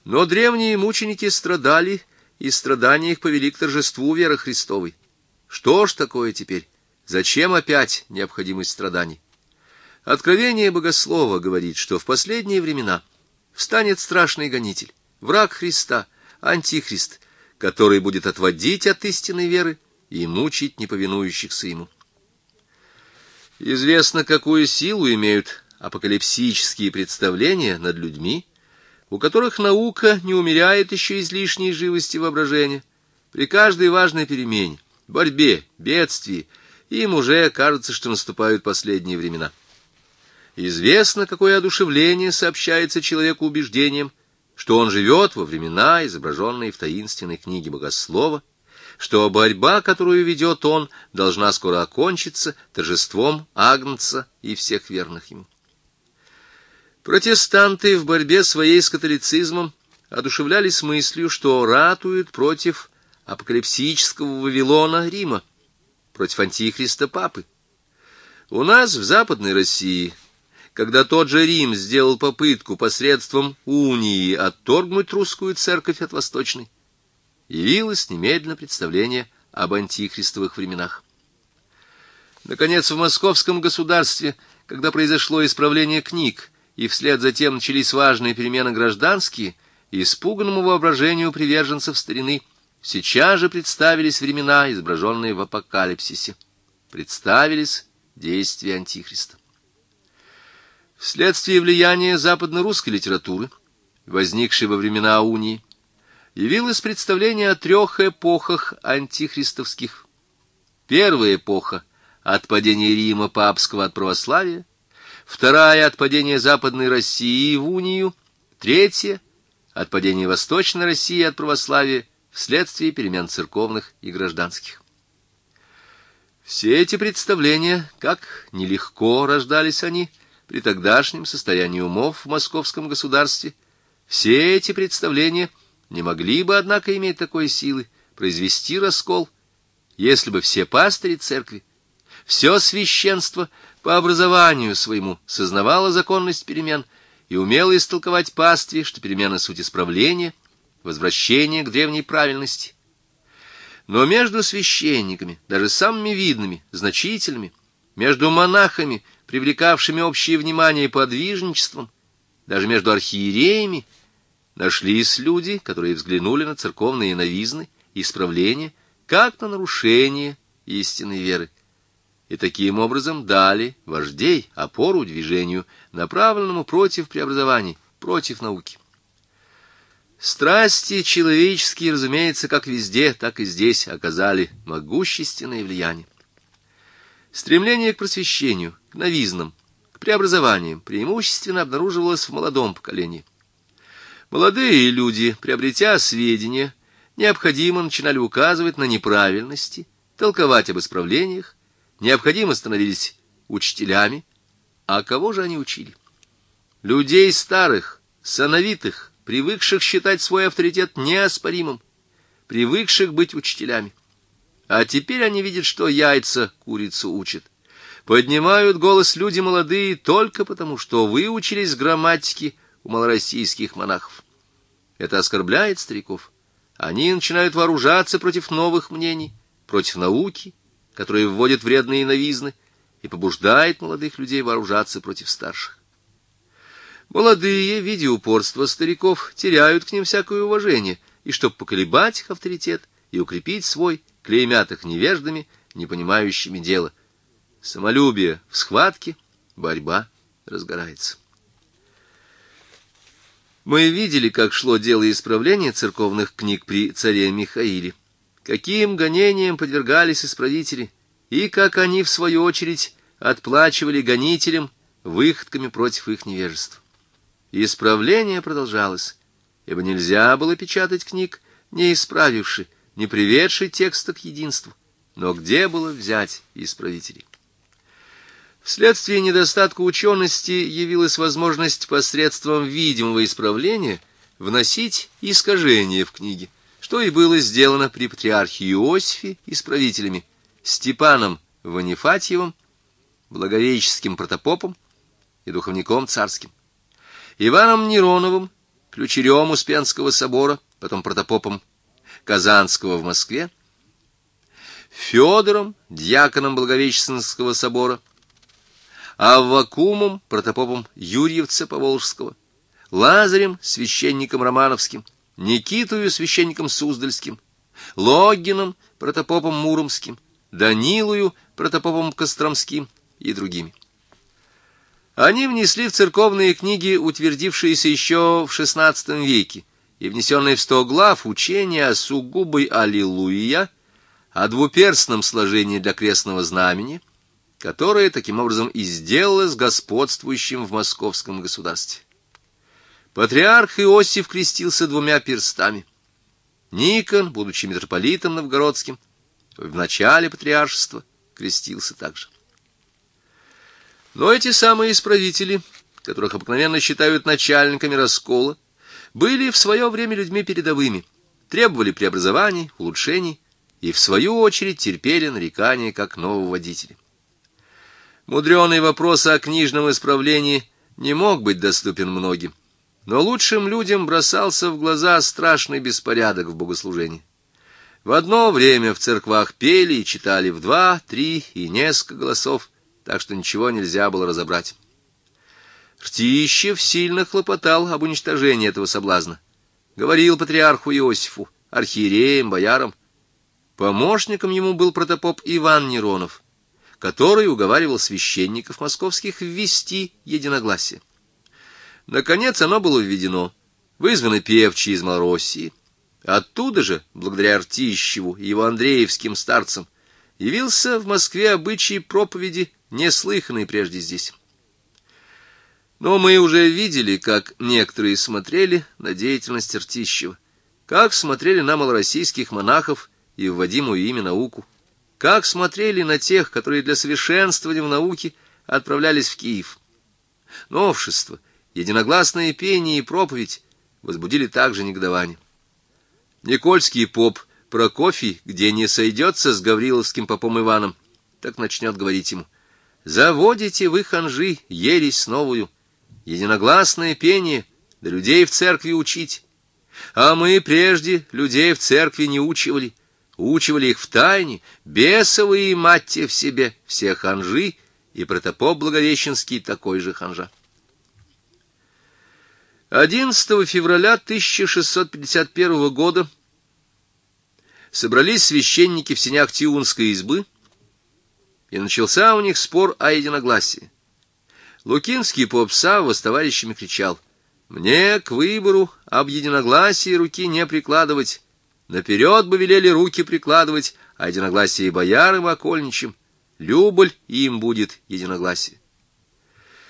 Но древние мученики страдали, и страдания их повели к торжеству веры Христовой. Что ж такое теперь? Зачем опять необходимость страданий? Откровение Богослова говорит, что в последние времена встанет страшный гонитель, враг Христа, антихрист, который будет отводить от истинной веры и мучить неповинующихся ему. Известно, какую силу имеют апокалипсические представления над людьми, у которых наука не умеряет еще излишней живости воображения. При каждой важной перемене, борьбе, бедствии им уже кажется, что наступают последние времена. Известно, какое одушевление сообщается человеку убеждением, что он живет во времена, изображенные в таинственной книге Богослова, что борьба, которую ведет он, должна скоро окончиться торжеством Агнца и всех верных ему. Протестанты в борьбе своей с католицизмом одушевлялись мыслью, что ратуют против апокалипсического Вавилона Рима, против антихриста Папы. У нас в Западной России, когда тот же Рим сделал попытку посредством унии отторгнуть русскую церковь от восточной, явилось немедленно представление об антихристовых временах. Наконец, в московском государстве, когда произошло исправление книг, и вслед за тем начались важные перемены гражданские, испуганному воображению приверженцев старины сейчас же представились времена, изображенные в апокалипсисе. Представились действия антихриста. Вследствие влияния западно-русской литературы, возникшей во времена унии, явилось представление о трех эпохах антихристовских. Первая эпоха — от падения Рима папского от православия, вторая — от падения Западной России в унию, третья — от падения Восточной России от православия вследствие перемен церковных и гражданских. Все эти представления, как нелегко рождались они при тогдашнем состоянии умов в московском государстве, все эти представления не могли бы, однако, иметь такой силы произвести раскол, если бы все пастыри церкви, все священство по образованию своему сознавало законность перемен и умело истолковать пастве, что перемены — суть исправления, возвращение к древней правильности. Но между священниками, даже самыми видными, значительными, между монахами, привлекавшими общее внимание подвижничеством, даже между архиереями, нашлись люди, которые взглянули на церковные новизны и исправления, как на нарушение истинной веры, и таким образом дали вождей опору движению, направленному против преобразований, против науки. Страсти человеческие, разумеется, как везде, так и здесь оказали могущественное влияние. Стремление к просвещению, к новизнам, к преобразованиям преимущественно обнаруживалось в молодом поколении. Молодые люди, приобретя сведения, необходимо начинали указывать на неправильности, толковать об исправлениях, необходимо становились учителями. А кого же они учили? Людей старых, сановитых, привыкших считать свой авторитет неоспоримым, привыкших быть учителями. А теперь они видят, что яйца курицу учат. Поднимают голос люди молодые только потому, что выучились грамматике у малороссийских монахов. Это оскорбляет стариков. Они начинают вооружаться против новых мнений, против науки, которые вводят вредные новизны, и побуждает молодых людей вооружаться против старших. Молодые, видя упорство стариков, теряют к ним всякое уважение, и чтобы поколебать их авторитет и укрепить свой, клеймят их невеждами, не понимающими дела. Самолюбие в схватке, борьба разгорается. Мы видели, как шло дело исправления церковных книг при царе Михаиле, каким гонениям подвергались исправители, и как они, в свою очередь, отплачивали гонителям выходками против их невежества. Исправление продолжалось, ибо нельзя было печатать книг, не исправивши, не приведши текста к единству. Но где было взять исправителей? Вследствие недостатка учености явилась возможность посредством видимого исправления вносить искажения в книги, что и было сделано при патриархе Иосифе исправителями Степаном Ванифатьевым, благовещенским протопопом и духовником царским, Иваном Нероновым ключерем Успенского собора, потом протопопом Казанского в Москве, Федором, дьяконом Благовещенского собора, Аввакумом, протопопом Юрьевца Поволжского, Лазарем, священником Романовским, Никитою, священником Суздальским, Логином, протопопом Муромским, Данилою, протопопом Костромским и другими. Они внесли в церковные книги, утвердившиеся еще в XVI веке, и внесенные в 100 глав учение о сугубой аллилуйя, о двуперстном сложении для крестного знамени, которое таким образом и сделалось господствующим в московском государстве. Патриарх Иосиф крестился 2 перстами. Никон, будучи митрополитом новгородским, в начале патриаршества крестился также. Но эти самые исправители, которых обыкновенно считают начальниками раскола, были в свое время людьми передовыми, требовали преобразований, улучшений и, в свою очередь, терпели нарекания как нововводители. Мудреный вопрос о книжном исправлении не мог быть доступен многим, но лучшим людям бросался в глаза страшный беспорядок в богослужении. В одно время в церквах пели и читали в 2, 3 и несколько голосов, так что ничего нельзя было разобрать. Ртищев сильно хлопотал об уничтожении этого соблазна. Говорил патриарху Иосифу, архиереям, боярам. Помощником ему был протопоп Иван Неронов, который уговаривал священников московских ввести единогласие. Наконец оно было введено. Вызваны певчие из Малороссии. Оттуда же, благодаря Ртищеву и его андреевским старцам, явился в Москве обычай проповеди, неслыханный прежде здесь. Но мы уже видели, как некоторые смотрели на деятельность Ртищева, как смотрели на малороссийских монахов и вводимую ими науку, как смотрели на тех, которые для совершенствования в науке отправлялись в Киев. Новшество, единогласное пение и проповедь возбудили также негодование. Никольский поп Прокофий, где не сойдется с гавриловским попом Иваном, так начнет говорить ему: «Заводите вы, ханжи, ересь новую, единогласное пение, да людей в церкви учить. А мы прежде людей в церкви не учивали, учивали их в тайне, бесовые матти в себе, все ханжи, и протопоп Благовещенский такой же ханжа». 11 февраля 1651 года собрались священники в сенях Тиунской избы, и начался у них спор о единогласии. Лукинский поп Савва с товарищами кричал: «Мне к выбору об единогласии руки не прикладывать, наперед бы велели руки прикладывать, а единогласие боярам окольничьим, люболь им будет единогласие».